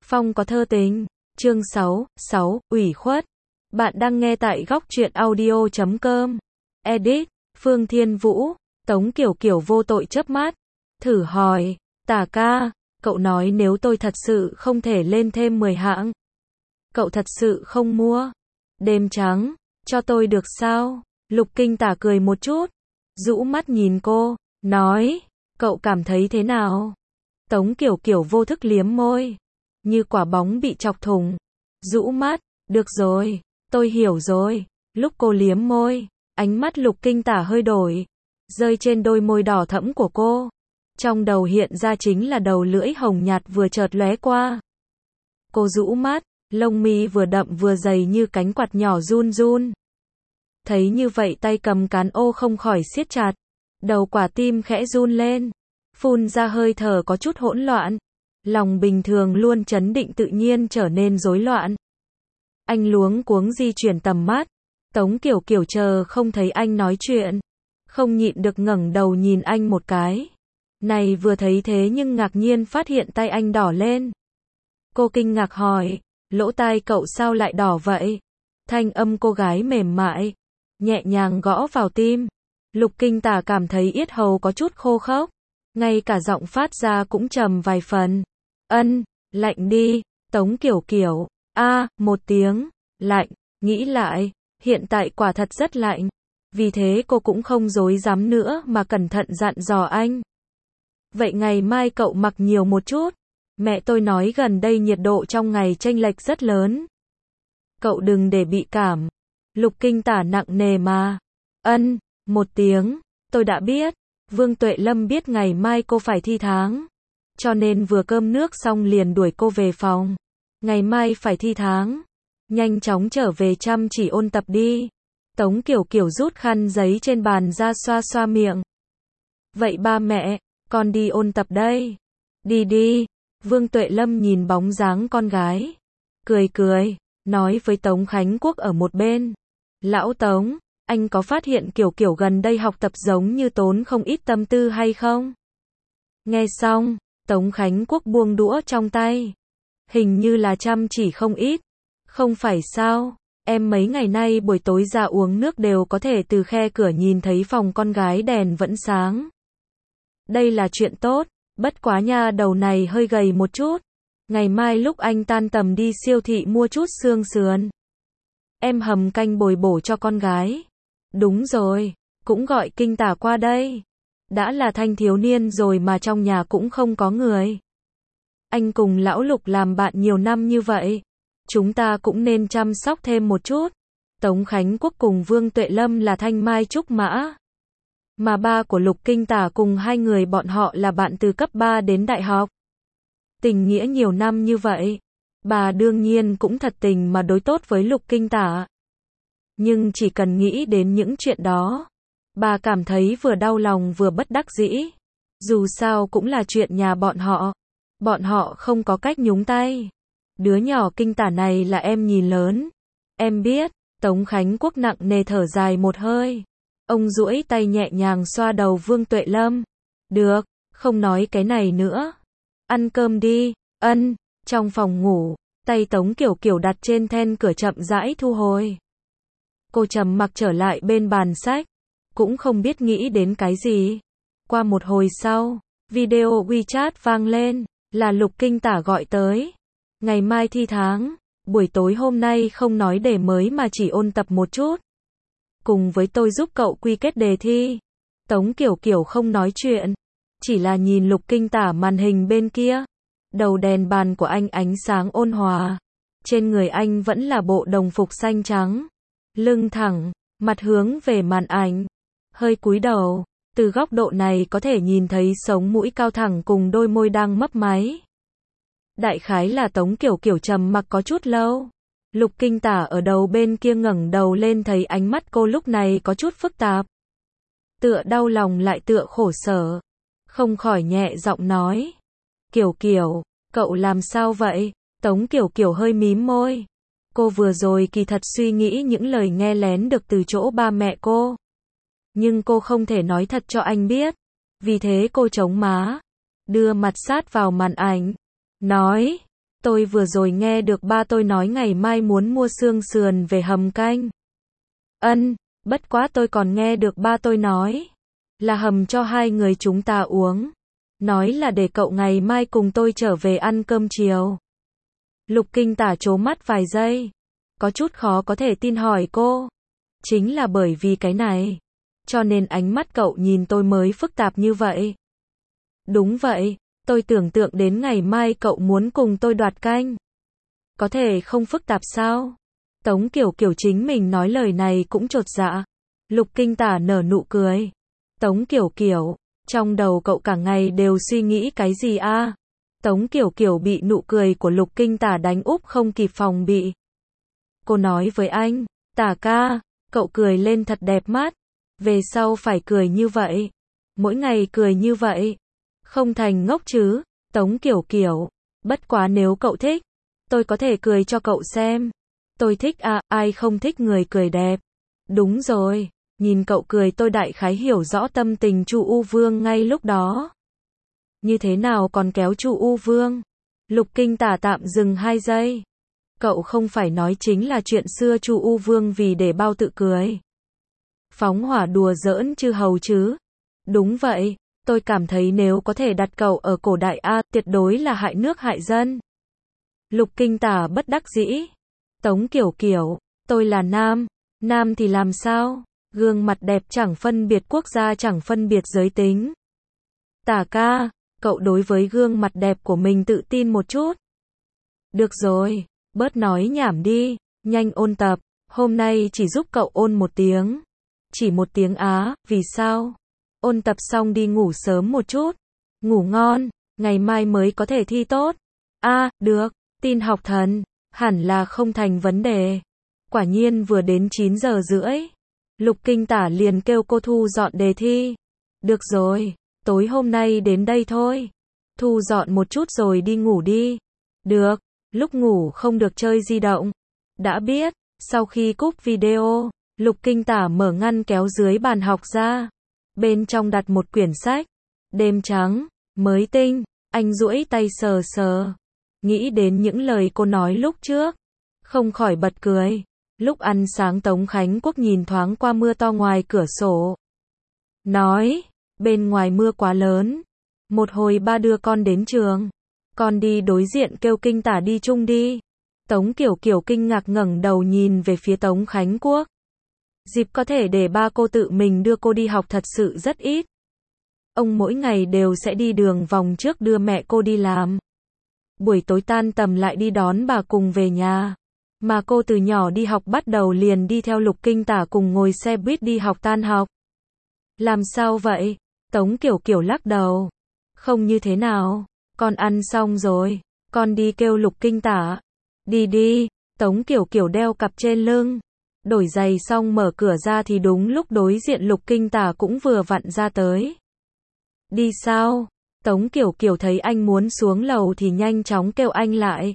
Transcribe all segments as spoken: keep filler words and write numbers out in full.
Phong có thơ tình. Chương sáu, sáu, ủy khuất. Bạn đang nghe tại góc truyện audio chấm com. Edit, Phương Thiên Vũ. Tống Kiểu Kiểu vô tội chớp mắt. Thử hỏi, Tả ca, cậu nói nếu tôi thật sự không thể lên thêm mười hạng, cậu thật sự không mua Đêm Trắng cho tôi được sao? Lục Kinh Tả cười một chút, rũ mắt nhìn cô, nói, cậu cảm thấy thế nào? Tống Kiểu Kiểu vô thức liếm môi, như quả bóng bị chọc thủng, rũ mắt, được rồi, tôi hiểu rồi. Lúc cô liếm môi, ánh mắt Lục Kinh Tả hơi đổi, rơi trên đôi môi đỏ thẫm của cô. Trong đầu hiện ra chính là đầu lưỡi hồng nhạt vừa chợt lóe qua. Cô rũ mắt, lông mi vừa đậm vừa dày như cánh quạt nhỏ run run. Thấy như vậy tay cầm cán ô không khỏi siết chặt, đầu quả tim khẽ run lên, phun ra hơi thở có chút hỗn loạn. Lòng bình thường luôn trấn định tự nhiên trở nên rối loạn. Anh luống cuống di chuyển tầm mắt, Tống Kiểu Kiểu chờ không thấy anh nói chuyện, không nhịn được ngẩng đầu nhìn anh một cái. Này vừa thấy thế nhưng ngạc nhiên phát hiện tay anh đỏ lên. Cô kinh ngạc hỏi, lỗ tai cậu sao lại đỏ vậy? Thanh âm cô gái mềm mại, nhẹ nhàng gõ vào tim. Lục Kinh Tả cảm thấy yết hầu có chút khô khốc, ngay cả giọng phát ra cũng trầm vài phần. Ân, lạnh đi. Tống Kiểu Kiểu, a, một tiếng, lạnh, nghĩ lại, hiện tại quả thật rất lạnh. Vì thế cô cũng không dối dám nữa mà cẩn thận dặn dò anh. Vậy ngày mai cậu mặc nhiều một chút. Mẹ tôi nói gần đây nhiệt độ trong ngày chênh lệch rất lớn. Cậu đừng để bị cảm. Lục Kinh Tả nặng nề mà. Ân, một tiếng, tôi đã biết. Vương Tuệ Lâm biết ngày mai cô phải thi tháng, cho nên vừa cơm nước xong liền đuổi cô về phòng. Ngày mai phải thi tháng, nhanh chóng trở về chăm chỉ ôn tập đi. Tống Kiểu Kiểu rút khăn giấy trên bàn ra xoa xoa miệng. Vậy ba mẹ, con đi ôn tập đây. Đi đi. Vương Tuệ Lâm nhìn bóng dáng con gái, cười cười, nói với Tống Khánh Quốc ở một bên. Lão Tống, anh có phát hiện Kiểu Kiểu gần đây học tập giống như tốn không ít tâm tư hay không? Nghe xong, Tống Khánh Quốc buông đũa trong tay. Hình như là chăm chỉ không ít. Không phải sao, em mấy ngày nay buổi tối ra uống nước đều có thể từ khe cửa nhìn thấy phòng con gái đèn vẫn sáng. Đây là chuyện tốt, bất quá nha đầu này hơi gầy một chút. Ngày mai lúc anh tan tầm đi siêu thị mua chút xương sườn, em hầm canh bồi bổ cho con gái. Đúng rồi, cũng gọi Kinh Tả qua đây. Đã là thanh thiếu niên rồi mà trong nhà cũng không có người. Anh cùng lão Lục làm bạn nhiều năm như vậy, chúng ta cũng nên chăm sóc thêm một chút. Tống Khánh Quốc cùng Vương Tuệ Lâm là thanh mai trúc mã, mà ba của Lục Kinh Tả cùng hai người bọn họ là bạn từ cấp ba đến đại học. Tình nghĩa nhiều năm như vậy, bà đương nhiên cũng thật tình mà đối tốt với Lục Kinh Tả. Nhưng chỉ cần nghĩ đến những chuyện đó, bà cảm thấy vừa đau lòng vừa bất đắc dĩ. Dù sao cũng là chuyện nhà bọn họ, bọn họ không có cách nhúng tay. Đứa nhỏ Kinh Tả này là em nhìn lớn. Em biết. Tống Khánh Quốc nặng nề thở dài một hơi. Ông duỗi tay nhẹ nhàng xoa đầu Vương Tuệ Lâm. Được, không nói cái này nữa. Ăn cơm đi. Ân. Trong phòng ngủ, tay Tống Kiểu Kiểu đặt trên then cửa chậm rãi thu hồi. Cô trầm mặc trở lại bên bàn sách, cũng không biết nghĩ đến cái gì. Qua một hồi sau, video WeChat vang lên, là Lục Kinh Tả gọi tới. Ngày mai thi tháng, buổi tối hôm nay không nói đề mới mà chỉ ôn tập một chút. Cùng với tôi giúp cậu quy kết đề thi. Tống Kiểu Kiểu không nói chuyện, chỉ là nhìn Lục Kinh Tả màn hình bên kia. Đầu đèn bàn của anh ánh sáng ôn hòa. Trên người anh vẫn là bộ đồng phục xanh trắng. Lưng thẳng, mặt hướng về màn ảnh. Hơi cúi đầu, từ góc độ này có thể nhìn thấy sống mũi cao thẳng cùng đôi môi đang mấp máy. Đại khái là Tống Kiểu Kiểu trầm mặc có chút lâu. Lục Kinh Tả ở đầu bên kia ngẩng đầu lên thấy ánh mắt cô lúc này có chút phức tạp. Tựa đau lòng lại tựa khổ sở. Không khỏi nhẹ giọng nói. Kiểu Kiểu, cậu làm sao vậy? Tống Kiểu Kiểu hơi mím môi. Cô vừa rồi kỳ thật suy nghĩ những lời nghe lén được từ chỗ ba mẹ cô. Nhưng cô không thể nói thật cho anh biết. Vì thế cô chống má, đưa mặt sát vào màn ảnh, nói, Tôi vừa rồi nghe được ba tôi nói ngày mai muốn mua xương sườn về hầm canh. Ân, bất quá tôi còn nghe được ba tôi nói là hầm cho hai người chúng ta uống. Nói là để cậu ngày mai cùng tôi trở về ăn cơm chiều. Lục Kinh Tả trố mắt vài giây. Có chút khó có thể tin hỏi cô. Chính là bởi vì cái này. Cho nên ánh mắt cậu nhìn tôi mới phức tạp như vậy. Đúng vậy, tôi tưởng tượng đến ngày mai cậu muốn cùng tôi đoạt canh. Có thể không phức tạp sao? Tống Kiểu Kiểu chính mình nói lời này cũng chột dạ. Lục Kinh Tả nở nụ cười. Tống Kiểu Kiểu, trong đầu cậu cả ngày đều suy nghĩ cái gì a? À? Tống Kiểu Kiểu bị nụ cười của Lục Kinh Tả đánh úp không kịp phòng bị. Cô nói với anh, Tả ca, cậu cười lên thật đẹp mắt. Về sau phải cười như vậy. Mỗi ngày cười như vậy. Không thành ngốc chứ, Tống Kiểu Kiểu. Bất quá nếu cậu thích, tôi có thể cười cho cậu xem. Tôi thích à, ai không thích người cười đẹp. Đúng rồi, nhìn cậu cười tôi đại khái hiểu rõ tâm tình Chu U Vương ngay lúc đó. Như thế nào còn kéo Chu U Vương? Lục Kinh Tả tạm dừng hai giây. Cậu không phải nói chính là chuyện xưa Chu U Vương vì để bao tự cười. Phóng hỏa đùa giỡn chư hầu chứ. Đúng vậy, tôi cảm thấy nếu có thể đặt cậu ở cổ đại A, tuyệt đối là hại nước hại dân. Lục Kinh Tả bất đắc dĩ. Tống Kiểu Kiểu, tôi là nam, nam thì làm sao? Gương mặt đẹp chẳng phân biệt quốc gia chẳng phân biệt giới tính. Tả ca, cậu đối với gương mặt đẹp của mình tự tin một chút. Được rồi, bớt nói nhảm đi, nhanh ôn tập, hôm nay chỉ giúp cậu ôn một tiếng. Chỉ một tiếng á, vì sao? Ôn tập xong đi ngủ sớm một chút. Ngủ ngon, ngày mai mới có thể thi tốt. A, à, được, tin học thần, hẳn là không thành vấn đề. Quả nhiên vừa đến chín giờ rưỡi. Lục Kinh Tả liền kêu cô thu dọn đề thi. Được rồi, tối hôm nay đến đây thôi. Thu dọn một chút rồi đi ngủ đi. Được, lúc ngủ không được chơi di động. Đã biết, sau khi cúp video, Lục Kinh Tả mở ngăn kéo dưới bàn học ra. Bên trong đặt một quyển sách. Đêm trắng, mới tinh, anh duỗi tay sờ sờ. Nghĩ đến những lời cô nói lúc trước. Không khỏi bật cười. Lúc ăn sáng Tống Khánh Quốc nhìn thoáng qua mưa to ngoài cửa sổ. Nói, bên ngoài mưa quá lớn. Một hồi ba đưa con đến trường. Con đi đối diện kêu Kinh Tả đi chung đi. Tống Kiểu Kiểu kinh ngạc ngẩng đầu nhìn về phía Tống Khánh Quốc. Dịp có thể để ba cô tự mình đưa cô đi học thật sự rất ít. Ông mỗi ngày đều sẽ đi đường vòng trước đưa mẹ cô đi làm. Buổi tối tan tầm lại đi đón bà cùng về nhà. Mà cô từ nhỏ đi học bắt đầu liền đi theo Lục Kinh Tả cùng ngồi xe buýt đi học tan học. Làm sao vậy? Tống Kiểu Kiểu lắc đầu. Không như thế nào, con ăn xong rồi, con đi kêu Lục Kinh Tả. Đi đi, Tống Kiểu Kiểu đeo cặp trên lưng. Đổi giày xong mở cửa ra thì đúng lúc đối diện Lục Kinh Tả cũng vừa vặn ra tới. Đi sao? Tống Kiểu Kiểu thấy anh muốn xuống lầu thì nhanh chóng kêu anh lại.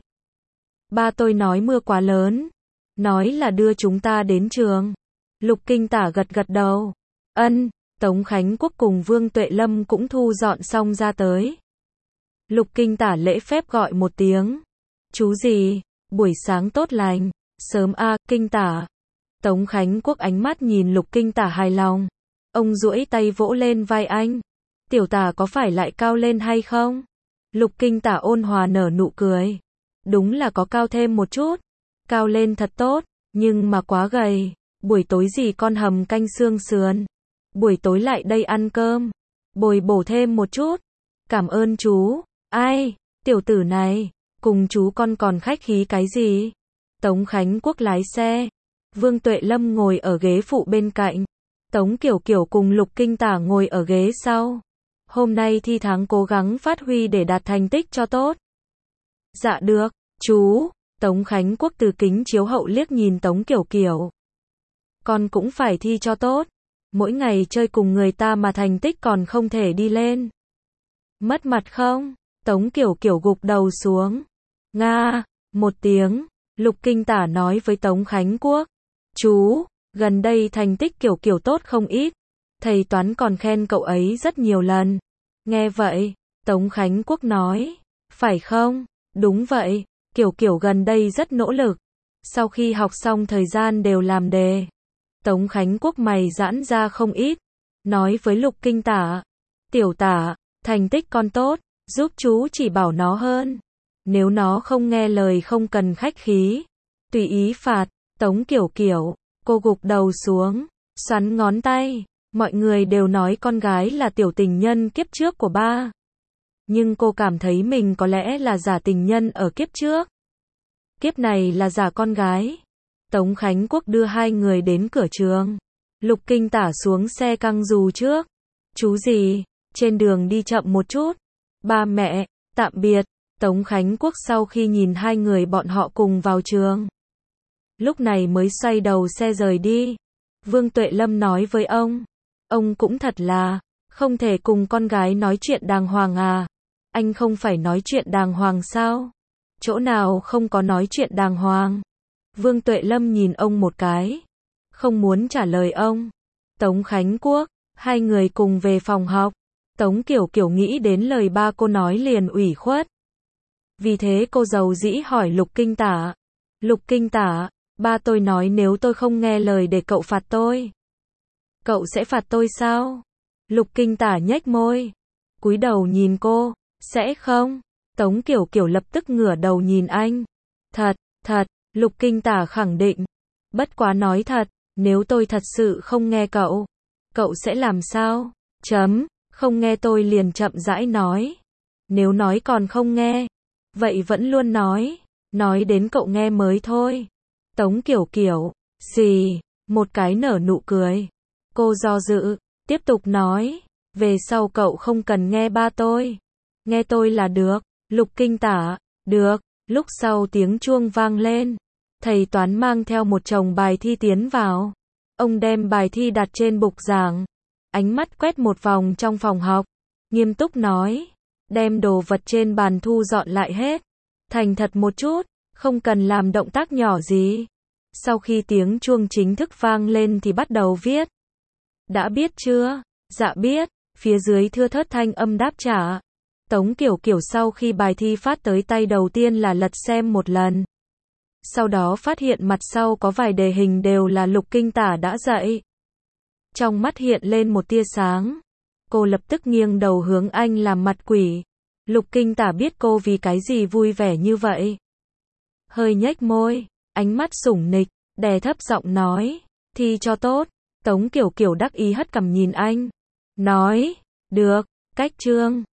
Ba tôi nói mưa quá lớn. Nói là đưa chúng ta đến trường. Lục Kinh Tả gật gật đầu. Ân, Tống Khánh Quốc cùng Vương Tuệ Lâm cũng thu dọn xong ra tới. Lục Kinh Tả lễ phép gọi một tiếng. Chú gì? Buổi sáng tốt lành. Sớm a, Kinh Tả. Tống Khánh Quốc ánh mắt nhìn Lục Kinh Tả hài lòng. Ông duỗi tay vỗ lên vai anh. Tiểu Tả có phải lại cao lên hay không? Lục Kinh Tả ôn hòa nở nụ cười. Đúng là có cao thêm một chút. Cao lên thật tốt, nhưng mà quá gầy. Buổi tối gì con hầm canh xương sườn. Buổi tối lại đây ăn cơm. Bồi bổ thêm một chút. Cảm ơn chú. Ai, tiểu tử này, cùng chú con còn khách khí cái gì? Tống Khánh Quốc lái xe. Vương Tuệ Lâm ngồi ở ghế phụ bên cạnh. Tống Kiểu Kiểu cùng Lục Kinh Tả ngồi ở ghế sau. Hôm nay thi tháng cố gắng phát huy để đạt thành tích cho tốt. Dạ được, chú. Tống Khánh Quốc từ kính chiếu hậu liếc nhìn Tống Kiểu Kiểu. Con cũng phải thi cho tốt. Mỗi ngày chơi cùng người ta mà thành tích còn không thể đi lên. Mất mặt không? Tống Kiểu Kiểu gục đầu xuống. Nga, một tiếng. Lục Kinh Tả nói với Tống Khánh Quốc. Chú, gần đây thành tích Kiểu Kiểu tốt không ít. Thầy toán còn khen cậu ấy rất nhiều lần. Nghe vậy, Tống Khánh Quốc nói. Phải không? Đúng vậy, Kiểu Kiểu gần đây rất nỗ lực. Sau khi học xong thời gian đều làm đề. Tống Khánh Quốc mày giãn ra không ít. Nói với Lục Kinh Tả. Tiểu Tả, thành tích con tốt, giúp chú chỉ bảo nó hơn. Nếu nó không nghe lời không cần khách khí. Tùy ý phạt. Tống Kiểu Kiểu, cô gục đầu xuống, xoắn ngón tay. Mọi người đều nói con gái là tiểu tình nhân kiếp trước của ba. Nhưng cô cảm thấy mình có lẽ là giả tình nhân ở kiếp trước. Kiếp này là giả con gái. Tống Khánh Quốc đưa hai người đến cửa trường. Lục Kinh Tả xuống xe căng dù trước. Chú gì, trên đường đi chậm một chút. Ba mẹ, tạm biệt. Tống Khánh Quốc sau khi nhìn hai người bọn họ cùng vào trường. Lúc này mới xoay đầu xe rời đi. Vương Tuệ Lâm nói với ông. Ông cũng thật là, không thể cùng con gái nói chuyện đàng hoàng à. Anh không phải nói chuyện đàng hoàng sao? Chỗ nào không có nói chuyện đàng hoàng? Vương Tuệ Lâm nhìn ông một cái. Không muốn trả lời ông. Tống Khánh Quốc, hai người cùng về phòng học. Tống Kiểu Kiểu nghĩ đến lời ba cô nói liền ủy khuất. Vì thế cô dầu dĩ hỏi Lục Kinh Tả. Lục Kinh Tả, ba tôi nói nếu tôi không nghe lời để cậu phạt tôi. Cậu sẽ phạt tôi sao? Lục Kinh Tả nhếch môi. Cúi đầu nhìn cô. Sẽ không? Tống Kiểu Kiểu lập tức ngửa đầu nhìn anh. Thật, thật, Lục Kinh Tả khẳng định. Bất quá nói thật, nếu tôi thật sự không nghe cậu, cậu sẽ làm sao? Chấm, không nghe tôi liền chậm rãi nói. Nếu nói còn không nghe, vậy vẫn luôn nói. Nói đến cậu nghe mới thôi. Tống Kiểu Kiểu, xì, một cái nở nụ cười. Cô do dự, tiếp tục nói. Về sau cậu không cần nghe ba tôi. Nghe tôi là được. Lục Kinh Tả, được. Lúc sau tiếng chuông vang lên. Thầy toán mang theo một chồng bài thi tiến vào. Ông đem bài thi đặt trên bục giảng. Ánh mắt quét một vòng trong phòng học. Nghiêm túc nói. Đem đồ vật trên bàn thu dọn lại hết. Thành thật một chút, không cần làm động tác nhỏ gì. Sau khi tiếng chuông chính thức vang lên thì bắt đầu viết. Đã biết chưa? Dạ biết. Phía dưới thưa thớt thanh âm đáp trả. Tống Kiểu Kiểu sau khi bài thi phát tới tay đầu tiên là lật xem một lần. Sau đó phát hiện mặt sau có vài đề hình đều là Lục Kinh Tả đã dạy. Trong mắt hiện lên một tia sáng. Cô lập tức nghiêng đầu hướng anh làm mặt quỷ. Lục Kinh Tả biết cô vì cái gì vui vẻ như vậy. Hơi nhếch môi, ánh mắt sủng nịch, đè thấp giọng nói. Thi cho tốt. Tống Kiểu Kiểu đắc ý hất cằm nhìn anh. Nói, được, cách chương.